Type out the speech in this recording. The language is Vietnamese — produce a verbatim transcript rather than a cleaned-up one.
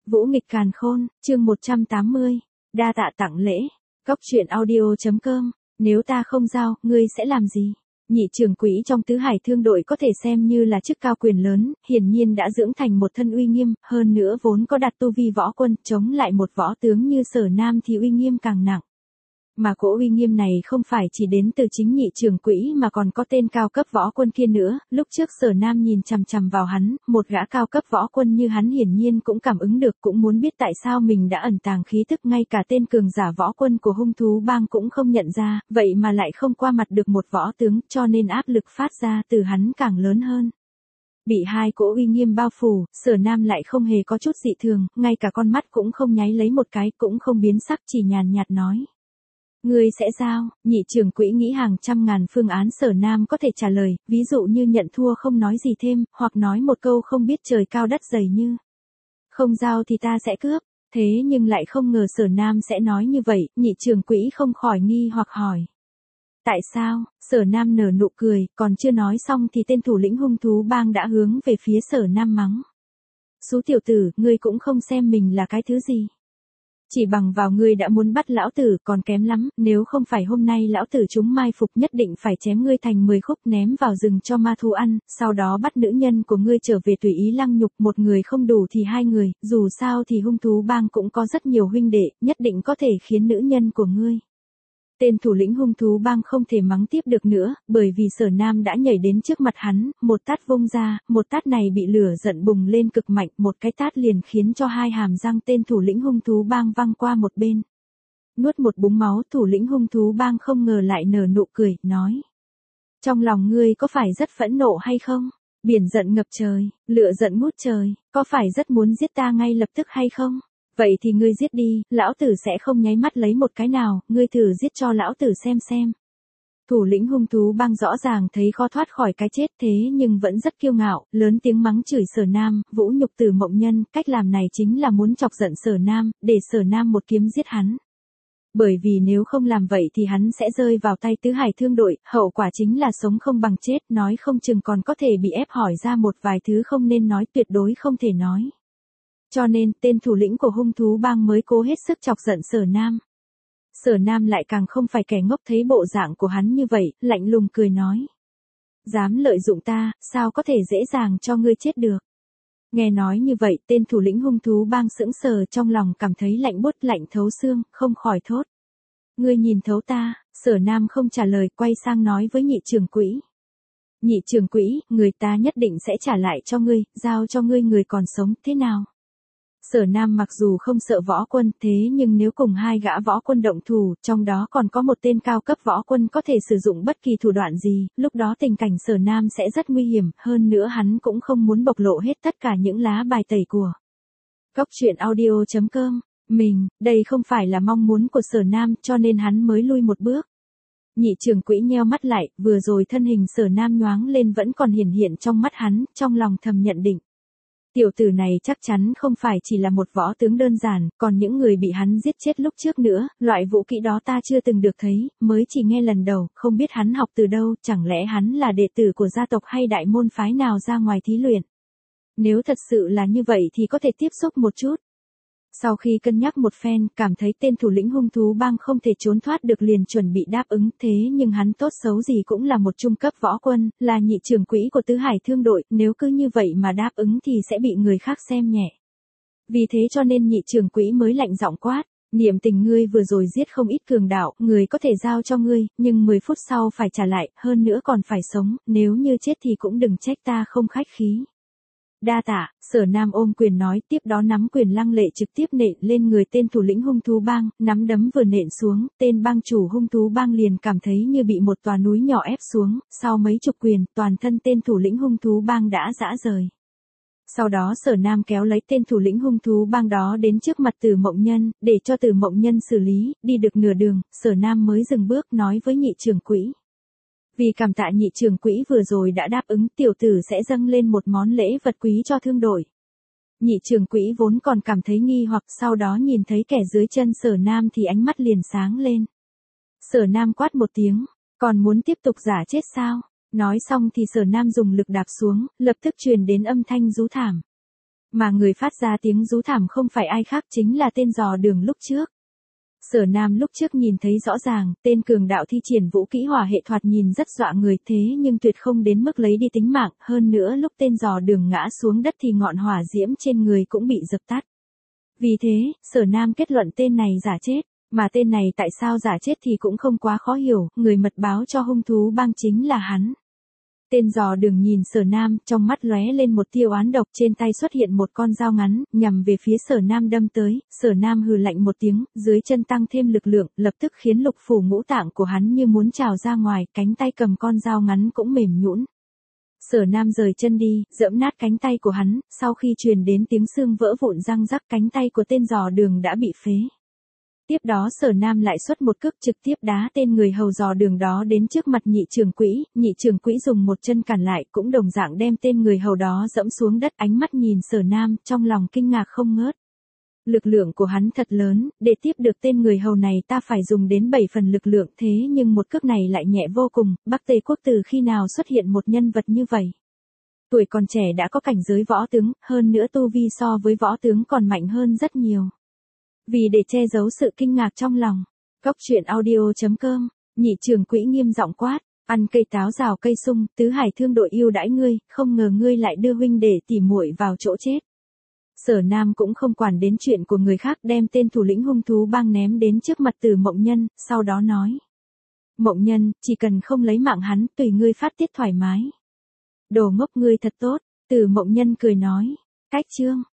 Vũ nghịch càn khôn, chương một trăm tám mươi. Đa tạ tặng lễ. Cốc truyện audio.com. Nếu ta không giao, ngươi sẽ làm gì? Nhị trưởng quỹ trong tứ hải thương đội có thể xem như là chức cao quyền lớn, hiển nhiên đã dưỡng thành một thân uy nghiêm, hơn nữa vốn có đặt tu vi võ quân, chống lại một võ tướng như Sở Nam thì uy nghiêm càng nặng. Mà cỗ uy nghiêm này không phải chỉ đến từ chính nhị trưởng quỹ mà còn có tên cao cấp võ quân kia nữa, lúc trước Sở Nam nhìn chằm chằm vào hắn, một gã cao cấp võ quân như hắn hiển nhiên cũng cảm ứng được, cũng muốn biết tại sao mình đã ẩn tàng khí tức, ngay cả tên cường giả võ quân của hung thú bang cũng không nhận ra, vậy mà lại không qua mặt được một võ tướng, cho nên áp lực phát ra từ hắn càng lớn hơn. Bị hai cỗ uy nghiêm bao phủ, Sở Nam lại không hề có chút dị thường, ngay cả con mắt cũng không nháy lấy một cái, cũng không biến sắc, chỉ nhàn nhạt nói. Ngươi sẽ giao? Nhị trưởng quỹ nghĩ hàng trăm ngàn phương án Sở Nam có thể trả lời, ví dụ như nhận thua không nói gì thêm, hoặc nói một câu không biết trời cao đất dày như không giao thì ta sẽ cướp, thế nhưng lại không ngờ Sở Nam sẽ nói như vậy, nhị trưởng quỹ không khỏi nghi hoặc hỏi. Tại sao? Sở Nam nở nụ cười, còn chưa nói xong thì tên thủ lĩnh hung thú bang đã hướng về phía Sở Nam mắng. Xú tiểu tử, ngươi cũng không xem mình là cái thứ gì. Chỉ bằng vào ngươi đã muốn bắt lão tử còn kém lắm, nếu không phải hôm nay lão tử chúng mai phục nhất định phải chém ngươi thành mười khúc ném vào rừng cho ma thú ăn, sau đó bắt nữ nhân của ngươi trở về tùy ý lăng nhục, một người không đủ thì hai người, dù sao thì hung thú bang cũng có rất nhiều huynh đệ, nhất định có thể khiến nữ nhân của ngươi. Tên thủ lĩnh hung thú bang không thể mắng tiếp được nữa, bởi vì Sở Nam đã nhảy đến trước mặt hắn, một tát vung ra, một tát này bị lửa giận bùng lên cực mạnh, một cái tát liền khiến cho hai hàm răng tên thủ lĩnh hung thú bang văng qua một bên. Nuốt một búng máu, thủ lĩnh hung thú bang không ngờ lại nở nụ cười, nói. Trong lòng ngươi có phải rất phẫn nộ hay không? Biển giận ngập trời, lửa giận ngút trời, có phải rất muốn giết ta ngay lập tức hay không? Vậy thì ngươi giết đi, lão tử sẽ không nháy mắt lấy một cái nào, ngươi thử giết cho lão tử xem xem. Thủ lĩnh hung thú bang rõ ràng thấy khó thoát khỏi cái chết thế nhưng vẫn rất kiêu ngạo, lớn tiếng mắng chửi Sở Nam, vũ nhục Từ Mộng Nhân, cách làm này chính là muốn chọc giận Sở Nam, để Sở Nam một kiếm giết hắn. Bởi vì nếu không làm vậy thì hắn sẽ rơi vào tay tứ hải thương đội, hậu quả chính là sống không bằng chết, nói không chừng còn có thể bị ép hỏi ra một vài thứ không nên nói, tuyệt đối không thể nói. Cho nên, tên thủ lĩnh của hung thú bang mới cố hết sức chọc giận Sở Nam. Sở Nam lại càng không phải kẻ ngốc, thấy bộ dạng của hắn như vậy, lạnh lùng cười nói. Dám lợi dụng ta, sao có thể dễ dàng cho ngươi chết được. Nghe nói như vậy, tên thủ lĩnh hung thú bang sững sờ, trong lòng cảm thấy lạnh buốt lạnh thấu xương, không khỏi thốt. Ngươi nhìn thấu ta? Sở Nam không trả lời, quay sang nói với nhị trưởng quỹ. Nhị trưởng quỹ, người ta nhất định sẽ trả lại cho ngươi, giao cho ngươi người còn sống, thế nào? Sở Nam mặc dù không sợ võ quân thế nhưng nếu cùng hai gã võ quân động thủ, trong đó còn có một tên cao cấp võ quân có thể sử dụng bất kỳ thủ đoạn gì, lúc đó tình cảnh Sở Nam sẽ rất nguy hiểm, hơn nữa hắn cũng không muốn bộc lộ hết tất cả những lá bài tẩy của Cốc truyện audio.com. Mình, đây không phải là mong muốn của Sở Nam cho nên hắn mới lui một bước. Nhị trưởng quỹ nheo mắt lại, vừa rồi thân hình Sở Nam nhoáng lên vẫn còn hiển hiện trong mắt hắn, trong lòng thầm nhận định. Tiểu tử này chắc chắn không phải chỉ là một võ tướng đơn giản, còn những người bị hắn giết chết lúc trước nữa, loại vũ kỹ đó ta chưa từng được thấy, mới chỉ nghe lần đầu, không biết hắn học từ đâu, chẳng lẽ hắn là đệ tử của gia tộc hay đại môn phái nào ra ngoài thí luyện. Nếu thật sự là như vậy thì có thể tiếp xúc một chút. Sau khi cân nhắc một phen, cảm thấy tên thủ lĩnh hung thú bang không thể trốn thoát được liền chuẩn bị đáp ứng, thế nhưng hắn tốt xấu gì cũng là một trung cấp võ quân, là nhị trưởng quỹ của tứ hải thương đội, nếu cứ như vậy mà đáp ứng thì sẽ bị người khác xem nhẹ. Vì thế cho nên nhị trưởng quỹ mới lạnh giọng quát, niệm tình ngươi vừa rồi giết không ít cường đạo, người có thể giao cho ngươi, nhưng mười phút sau phải trả lại, hơn nữa còn phải sống, nếu như chết thì cũng đừng trách ta không khách khí. Đa tạ, Sở Nam ôm quyền nói, tiếp đó nắm quyền lăng lệ trực tiếp nện lên người tên thủ lĩnh hung thú bang, nắm đấm vừa nện xuống, tên bang chủ hung thú bang liền cảm thấy như bị một tòa núi nhỏ ép xuống, sau mấy chục quyền, toàn thân tên thủ lĩnh hung thú bang đã rã rời. Sau đó Sở Nam kéo lấy tên thủ lĩnh hung thú bang đó đến trước mặt Từ Mộng Nhân, để cho Từ Mộng Nhân xử lý, đi được nửa đường, Sở Nam mới dừng bước nói với nhị trưởng quỹ. Vì cảm tạ nhị trưởng quỹ vừa rồi đã đáp ứng, tiểu tử sẽ dâng lên một món lễ vật quý cho thương đội. Nhị trưởng quỹ vốn còn cảm thấy nghi hoặc, sau đó nhìn thấy kẻ dưới chân Sở Nam thì ánh mắt liền sáng lên. Sở Nam quát một tiếng, còn muốn tiếp tục giả chết sao? Nói xong thì Sở Nam dùng lực đạp xuống, lập tức truyền đến âm thanh rú thảm. Mà người phát ra tiếng rú thảm không phải ai khác chính là tên dò đường lúc trước. Sở Nam lúc trước nhìn thấy rõ ràng, tên cường đạo thi triển vũ kỹ hỏa hệ thoạt nhìn rất dọa người thế nhưng tuyệt không đến mức lấy đi tính mạng, hơn nữa lúc tên dò đường ngã xuống đất thì ngọn hỏa diễm trên người cũng bị dập tắt. Vì thế, Sở Nam kết luận tên này giả chết, mà tên này tại sao giả chết thì cũng không quá khó hiểu, người mật báo cho hung thú bang chính là hắn. Tên dò đường nhìn Sở Nam, trong mắt lóe lên một tia oán độc, trên tay xuất hiện một con dao ngắn, nhằm về phía Sở Nam đâm tới, Sở Nam hừ lạnh một tiếng, dưới chân tăng thêm lực lượng, lập tức khiến lục phủ ngũ tạng của hắn như muốn trào ra ngoài, cánh tay cầm con dao ngắn cũng mềm nhũn. Sở Nam rời chân đi, giẫm nát cánh tay của hắn, sau khi truyền đến tiếng xương vỡ vụn răng rắc, cánh tay của tên dò đường đã bị phế. Tiếp đó Sở Nam lại xuất một cước trực tiếp đá tên người hầu dò đường đó đến trước mặt nhị trưởng quỹ, nhị trưởng quỹ dùng một chân cản lại, cũng đồng dạng đem tên người hầu đó dẫm xuống đất, ánh mắt nhìn Sở Nam, trong lòng kinh ngạc không ngớt. Lực lượng của hắn thật lớn, để tiếp được tên người hầu này ta phải dùng đến bảy phần lực lượng, thế nhưng một cước này lại nhẹ vô cùng, Bắc Tề quốc từ khi nào xuất hiện một nhân vật như vậy. Tuổi còn trẻ đã có cảnh giới võ tướng, hơn nữa tu vi so với võ tướng còn mạnh hơn rất nhiều. Vì để che giấu sự kinh ngạc trong lòng, Cốc truyện audio chấm com, nhị trưởng quỹ nghiêm giọng quát, ăn cây táo rào cây sung, tứ hải thương đội yêu đãi ngươi, không ngờ ngươi lại đưa huynh để tỉ muội vào chỗ chết. Sở Nam cũng không quản đến chuyện của người khác, đem tên thủ lĩnh hung thú bang ném đến trước mặt Từ Mộng Nhân, sau đó nói. Mộng Nhân, chỉ cần không lấy mạng hắn, tùy ngươi phát tiết thoải mái. Đồ ngốc ngươi thật tốt, Từ Mộng Nhân cười nói. Cách chương